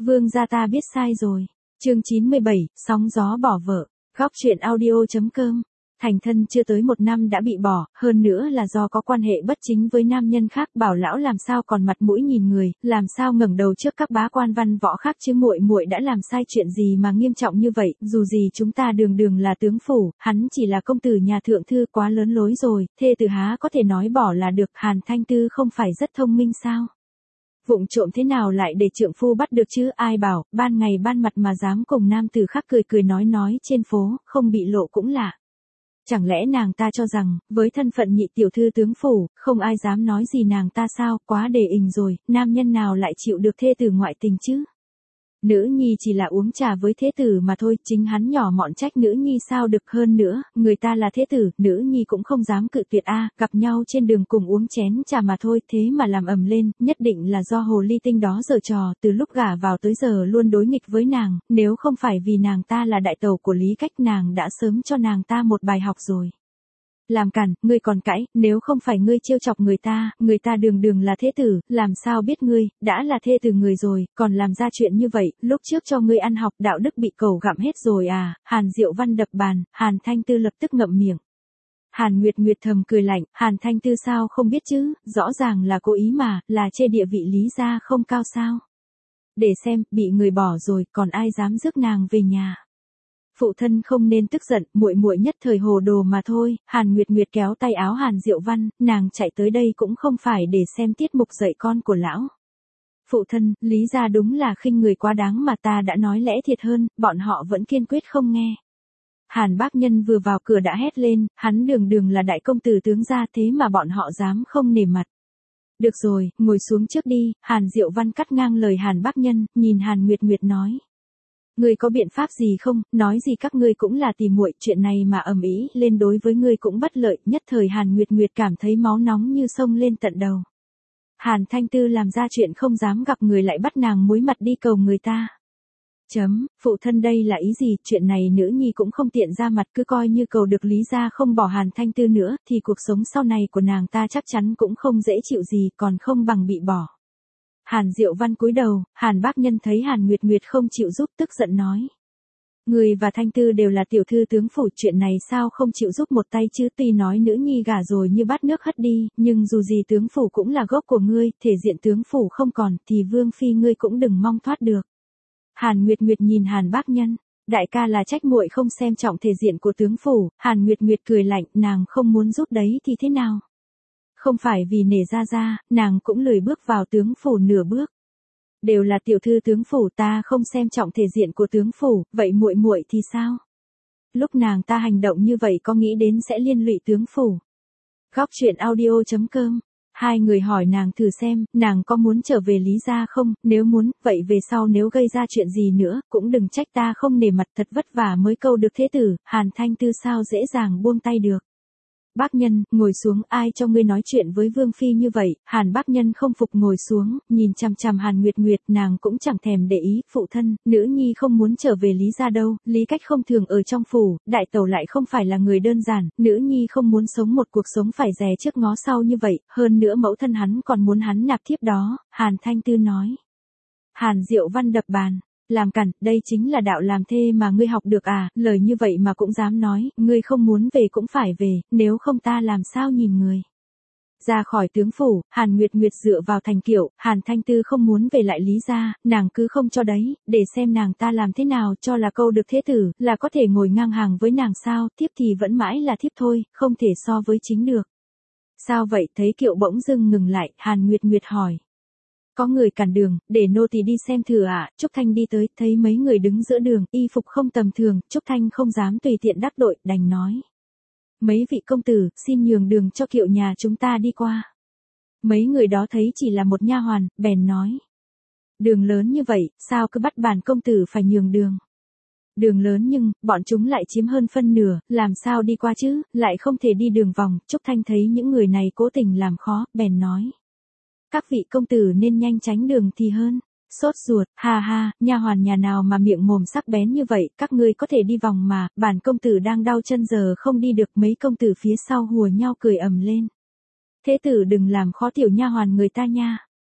Vương gia ta biết sai rồi. Chương 97, sóng gió bỏ vợ. Góc truyện audio.com. Thành thân chưa tới 1 năm đã bị bỏ, hơn nữa là do có quan hệ bất chính với nam nhân khác. Bảo lão làm sao còn mặt mũi nhìn người, làm sao ngẩng đầu trước các bá quan văn võ khác chứ. Muội muội đã làm sai chuyện gì mà nghiêm trọng như vậy? Dù gì chúng ta đường đường là tướng phủ, hắn chỉ là công tử nhà thượng thư, quá lớn lối rồi. Thê tử há có thể nói bỏ là được? Hàn Thanh Tư không phải rất thông minh sao? Vụng trộm thế nào lại để trượng phu bắt được chứ? Ai bảo, ban ngày ban mặt mà dám cùng nam tử khác cười cười nói trên phố, không bị lộ cũng lạ. Chẳng lẽ nàng ta cho rằng, với thân phận nhị tiểu thư tướng phủ, không ai dám nói gì nàng ta sao? Quá đề ình rồi, nam nhân nào lại chịu được thê tử ngoại tình chứ? Nữ nhi chỉ là uống trà với thế tử mà thôi, chính hắn nhỏ mọn trách nữ nhi sao được. Hơn nữa, người ta là thế tử, nữ nhi cũng không dám cự tuyệt gặp nhau trên đường cùng uống chén trà mà thôi, thế mà làm ầm lên, nhất định là do hồ ly tinh đó giở trò, từ lúc gả vào tới giờ luôn đối nghịch với nàng, nếu không phải vì nàng ta là đại tẩu của Lý Cách, nàng đã sớm cho nàng ta một bài học rồi. Làm cản, ngươi còn cãi, nếu không phải ngươi trêu chọc người ta đường đường là thế tử, làm sao biết ngươi, đã là thê tử người rồi, còn làm ra chuyện như vậy, lúc trước cho ngươi ăn học đạo đức bị cẩu gặm hết rồi à? Hàn Diệu Văn đập bàn, Hàn Thanh Tư lập tức ngậm miệng. Hàn Nguyệt Nguyệt thầm cười lạnh, Hàn Thanh Tư sao không biết chứ, rõ ràng là cố ý mà, là chê địa vị Lý gia không cao sao? Để xem, bị người bỏ rồi, còn ai dám rước nàng về nhà? Phụ thân không nên tức giận, muội muội nhất thời hồ đồ mà thôi. Hàn Nguyệt Nguyệt kéo tay áo Hàn Diệu Văn, nàng chạy tới đây cũng không phải để xem tiết mục dạy con của lão. Phụ thân, Lý gia đúng là khinh người quá đáng mà, ta đã nói lẽ thiệt hơn, bọn họ vẫn kiên quyết không nghe. Hàn Bác Nhân vừa vào cửa đã hét lên, hắn đường đường là đại công tử tướng gia, thế mà bọn họ dám không nể mặt. Được rồi, ngồi xuống trước đi. Hàn Diệu Văn cắt ngang lời Hàn Bác Nhân, nhìn Hàn Nguyệt Nguyệt nói. Ngươi có biện pháp gì không? Nói gì các ngươi cũng là tỉ muội, chuyện này mà ầm ĩ lên đối với ngươi cũng bất lợi. Nhất thời Hàn Nguyệt Nguyệt cảm thấy máu nóng như sông lên tận đầu. Hàn Thanh Tư làm ra chuyện không dám gặp người lại bắt nàng muối mặt đi cầu người ta. Phụ thân đây là ý gì? Chuyện này nữ nhi cũng không tiện ra mặt, cứ coi như cầu được Lý gia không bỏ Hàn Thanh Tư nữa, thì cuộc sống sau này của nàng ta chắc chắn cũng không dễ chịu gì, còn không bằng bị bỏ. Hàn Diệu Văn cúi đầu, Hàn Bác Nhân thấy Hàn Nguyệt Nguyệt không chịu giúp tức giận nói. Người và Thanh Tư đều là tiểu thư tướng phủ, chuyện này sao không chịu giúp một tay chứ? Tuy nói nữ nhi gả rồi như bát nước hất đi, nhưng dù gì tướng phủ cũng là gốc của ngươi, thể diện tướng phủ không còn, thì vương phi ngươi cũng đừng mong thoát được. Hàn Nguyệt Nguyệt nhìn Hàn Bác Nhân, đại ca là trách muội không xem trọng thể diện của tướng phủ. Hàn Nguyệt Nguyệt cười lạnh, nàng không muốn giúp đấy thì thế nào? Không phải vì nể ra, nàng cũng lười bước vào tướng phủ nửa bước. Đều là tiểu thư tướng phủ, ta không xem trọng thể diện của tướng phủ, vậy muội muội thì sao? Lúc nàng ta hành động như vậy có nghĩ đến sẽ liên lụy tướng phủ? Góc truyện audio.com. Hai người hỏi nàng thử xem, nàng có muốn trở về Lý gia không? Nếu muốn, vậy về sau nếu gây ra chuyện gì nữa, cũng đừng trách ta không nể mặt, thật vất vả mới câu được thế tử. Hàn Thanh Tư sao dễ dàng buông tay được. Bác Nhân, ngồi xuống, ai cho ngươi nói chuyện với vương phi như vậy? Hàn Bác Nhân không phục ngồi xuống, nhìn chằm chằm Hàn Nguyệt Nguyệt, nàng cũng chẳng thèm để ý. Phụ thân, nữ nhi không muốn trở về Lý gia đâu, Lý Cách không thường ở trong phủ, đại tẩu lại không phải là người đơn giản, nữ nhi không muốn sống một cuộc sống phải dè trước ngó sau như vậy, hơn nữa mẫu thân hắn còn muốn hắn nạp thiếp đó. Hàn Thanh Tư nói. Hàn Diệu Văn đập bàn. Làm cản, đây chính là đạo làm thê mà ngươi học được à? Lời như vậy mà cũng dám nói, ngươi không muốn về cũng phải về, nếu không ta làm sao nhìn người. Ra khỏi tướng phủ, Hàn Nguyệt Nguyệt dựa vào thành kiệu, Hàn Thanh Tư không muốn về lại Lý gia, nàng cứ không cho đấy, để xem nàng ta làm thế nào, cho là câu được thế tử, là có thể ngồi ngang hàng với nàng sao? Thiếp thì vẫn mãi là thiếp thôi, không thể so với chính được. Sao vậy? Thấy kiệu bỗng dưng ngừng lại, Hàn Nguyệt Nguyệt hỏi. Có người cản đường, để nô tỳ đi xem thử ạ. Trúc Thanh đi tới, thấy mấy người đứng giữa đường, y phục không tầm thường, Trúc Thanh không dám tùy tiện đắc tội, đành nói. Mấy vị công tử, xin nhường đường cho kiệu nhà chúng ta đi qua. Mấy người đó thấy chỉ là một nha hoàn, bèn nói. Đường lớn như vậy, sao cứ bắt bản công tử phải nhường đường? Đường lớn nhưng, bọn chúng lại chiếm hơn phân nửa, làm sao đi qua chứ, lại không thể đi đường vòng. Trúc Thanh thấy những người này cố tình làm khó, bèn nói. Các vị công tử nên nhanh tránh đường thì hơn. Sốt ruột, ha ha, nha hoàn nhà nào mà miệng mồm sắc bén như vậy, các ngươi có thể đi vòng mà, bản công tử đang đau chân giờ không đi được. Mấy công tử phía sau hùa nhau cười ầm lên. Thế tử đừng làm khó tiểu nha hoàn người ta nha.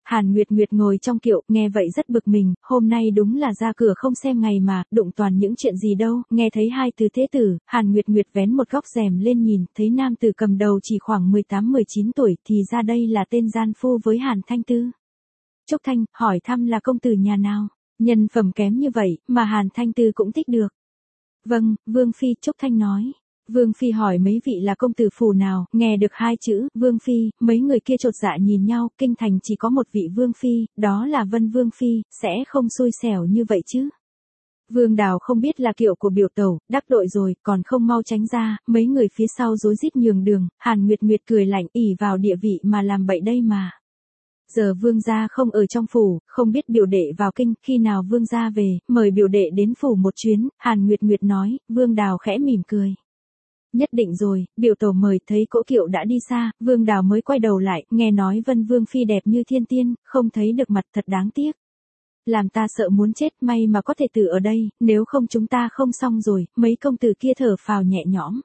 Hàn Nguyệt Nguyệt ngồi trong kiệu, nghe vậy rất bực mình, hôm nay đúng là ra cửa không xem ngày mà, đụng toàn những chuyện gì đâu, nghe thấy hai từ thế tử, Hàn Nguyệt Nguyệt vén một góc rèm lên nhìn, thấy nam tử cầm đầu chỉ khoảng 18-19 tuổi, thì ra đây là tên gian phu với Hàn Thanh Tư. Trúc Thanh, hỏi thăm là công tử nhà nào, nhân phẩm kém như vậy, mà Hàn Thanh Tư cũng thích được. Vâng, Vương Phi, Trúc Thanh nói. Vương Phi hỏi mấy vị là công tử phủ nào, nghe được hai chữ, Vương Phi, mấy người kia chột dạ nhìn nhau, kinh thành chỉ có một vị Vương Phi, đó là Vân Vương Phi, sẽ không xui xẻo như vậy chứ. Vương Đào không biết là kiệu của biểu tẩu, đắc tội rồi, còn không mau tránh ra, mấy người phía sau rối rít nhường đường, Hàn Nguyệt Nguyệt cười lạnh, ỷ vào địa vị mà làm bậy đây mà. Giờ vương gia không ở trong phủ, không biết biểu đệ vào kinh, khi nào vương gia về, mời biểu đệ đến phủ một chuyến, Hàn Nguyệt Nguyệt nói, Vương Đào khẽ mỉm cười. Nhất định rồi, biểu tổ mời, thấy cỗ kiệu đã đi xa, Vương Đào mới quay đầu lại, nghe nói Vân Vương Phi đẹp như thiên tiên, không thấy được mặt thật đáng tiếc. Làm ta sợ muốn chết, may mà có thể tử ở đây, nếu không chúng ta không xong rồi, mấy công tử kia thở phào nhẹ nhõm.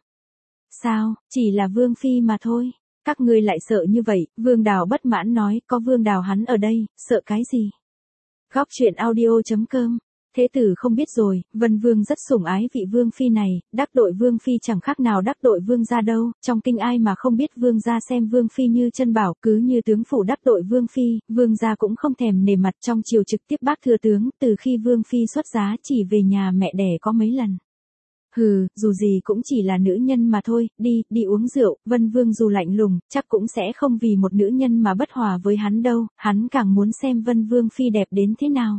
Sao, chỉ là Vương Phi mà thôi. Các ngươi lại sợ như vậy, Vương Đào bất mãn nói, có Vương Đào hắn ở đây, sợ cái gì? Góc truyện audio.com. Thế tử không biết rồi, Vân Vương rất sủng ái vị Vương Phi này, đắc tội Vương Phi chẳng khác nào đắc tội Vương gia đâu, trong kinh ai mà không biết Vương gia xem Vương Phi như chân bảo, cứ như tướng phủ đắc tội Vương Phi, Vương gia cũng không thèm nể mặt trong triều trực tiếp bác thừa tướng, từ khi Vương Phi xuất giá chỉ về nhà mẹ đẻ có mấy lần. Hừ, dù gì cũng chỉ là nữ nhân mà thôi, đi uống rượu, Vân Vương dù lạnh lùng, chắc cũng sẽ không vì một nữ nhân mà bất hòa với hắn đâu, hắn càng muốn xem Vân Vương Phi đẹp đến thế nào.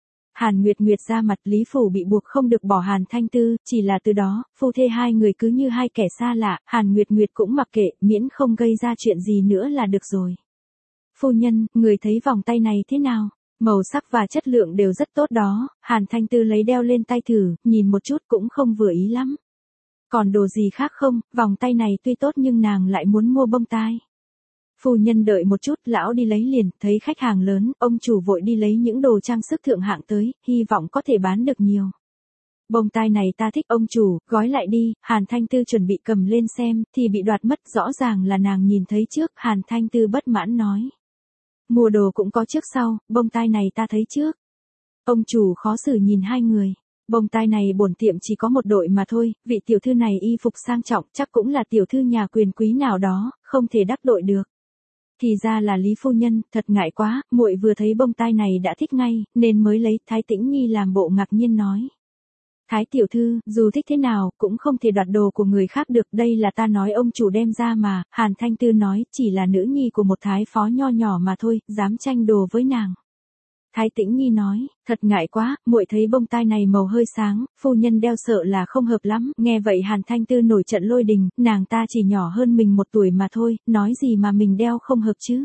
Hàn Nguyệt Nguyệt ra mặt, Lý Phủ bị buộc không được bỏ Hàn Thanh Tư, chỉ là từ đó, phu thê hai người cứ như hai kẻ xa lạ, Hàn Nguyệt Nguyệt cũng mặc kệ, miễn không gây ra chuyện gì nữa là được rồi. Phu nhân, người thấy vòng tay này thế nào? Màu sắc và chất lượng đều rất tốt đó, Hàn Thanh Tư lấy đeo lên tay thử, nhìn một chút cũng không vừa ý lắm. Còn đồ gì khác không, vòng tay này tuy tốt nhưng nàng lại muốn mua bông tai. Phu nhân đợi một chút, lão đi lấy liền, thấy khách hàng lớn, ông chủ vội đi lấy những đồ trang sức thượng hạng tới, hy vọng có thể bán được nhiều. Bông tai này ta thích ông chủ, gói lại đi, Hàn Thanh Tư chuẩn bị cầm lên xem, thì bị đoạt mất, rõ ràng là nàng nhìn thấy trước, Hàn Thanh Tư bất mãn nói. Mua đồ cũng có trước sau, bông tai này ta thấy trước. Ông chủ khó xử nhìn hai người. Bông tai này bổn tiệm chỉ có một đội mà thôi, vị tiểu thư này y phục sang trọng, chắc cũng là tiểu thư nhà quyền quý nào đó, không thể đắc tội được. Thì ra là Lý phu nhân, thật ngại quá, muội vừa thấy bông tai này đã thích ngay, nên mới lấy, Thái Tĩnh Nhi làm bộ ngạc nhiên nói. Thái tiểu thư, dù thích thế nào, cũng không thể đoạt đồ của người khác được, đây là ta nói ông chủ đem ra mà, Hàn Thanh Tư nói, chỉ là nữ nhi của một thái phó nho nhỏ mà thôi, dám tranh đồ với nàng. Thái Tĩnh Nhi nói, thật ngại quá, muội thấy bông tai này màu hơi sáng, phu nhân đeo sợ là không hợp lắm, nghe vậy Hàn Thanh Tư nổi trận lôi đình, nàng ta chỉ nhỏ hơn mình 1 tuổi mà thôi, nói gì mà mình đeo không hợp chứ.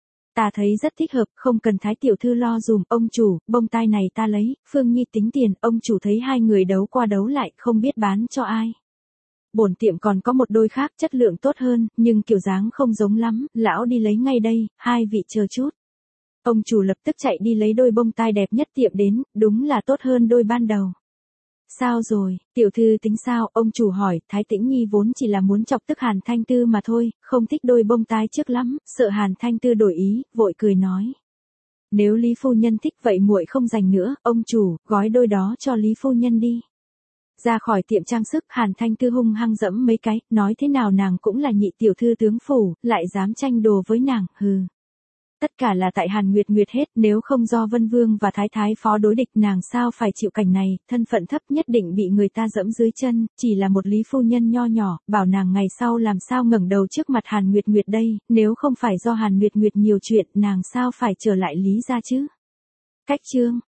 Ta thấy rất thích hợp, không cần Thái tiểu thư lo dùm, ông chủ, bông tai này ta lấy, Phương Nhi tính tiền, ông chủ thấy hai người đấu qua đấu lại, không biết bán cho ai. Bổn tiệm còn có một đôi khác, chất lượng tốt hơn, nhưng kiểu dáng không giống lắm, lão đi lấy ngay đây, hai vị chờ chút. Ông chủ lập tức chạy đi lấy đôi bông tai đẹp nhất tiệm đến, đúng là tốt hơn đôi ban đầu. Sao rồi, tiểu thư tính sao, ông chủ hỏi, Thái Tĩnh Nhi vốn chỉ là muốn chọc tức Hàn Thanh Tư mà thôi, không thích đôi bông tai trước lắm, sợ Hàn Thanh Tư đổi ý, vội cười nói. Nếu Lý phu nhân thích vậy muội không dành nữa, ông chủ, gói đôi đó cho Lý phu nhân đi. Ra khỏi tiệm trang sức, Hàn Thanh Tư hung hăng dẫm mấy cái, nói thế nào nàng cũng là nhị tiểu thư tướng phủ, lại dám tranh đồ với nàng, hừ. Tất cả là tại Hàn Nguyệt Nguyệt hết, nếu không do Vân Vương và Thái phó đối địch nàng sao phải chịu cảnh này, thân phận thấp nhất định bị người ta dẫm dưới chân, chỉ là một Lý phu nhân nho nhỏ, bảo nàng ngày sau làm sao ngẩng đầu trước mặt Hàn Nguyệt Nguyệt đây, nếu không phải do Hàn Nguyệt Nguyệt nhiều chuyện, nàng sao phải trở lại Lý gia chứ. Cách chương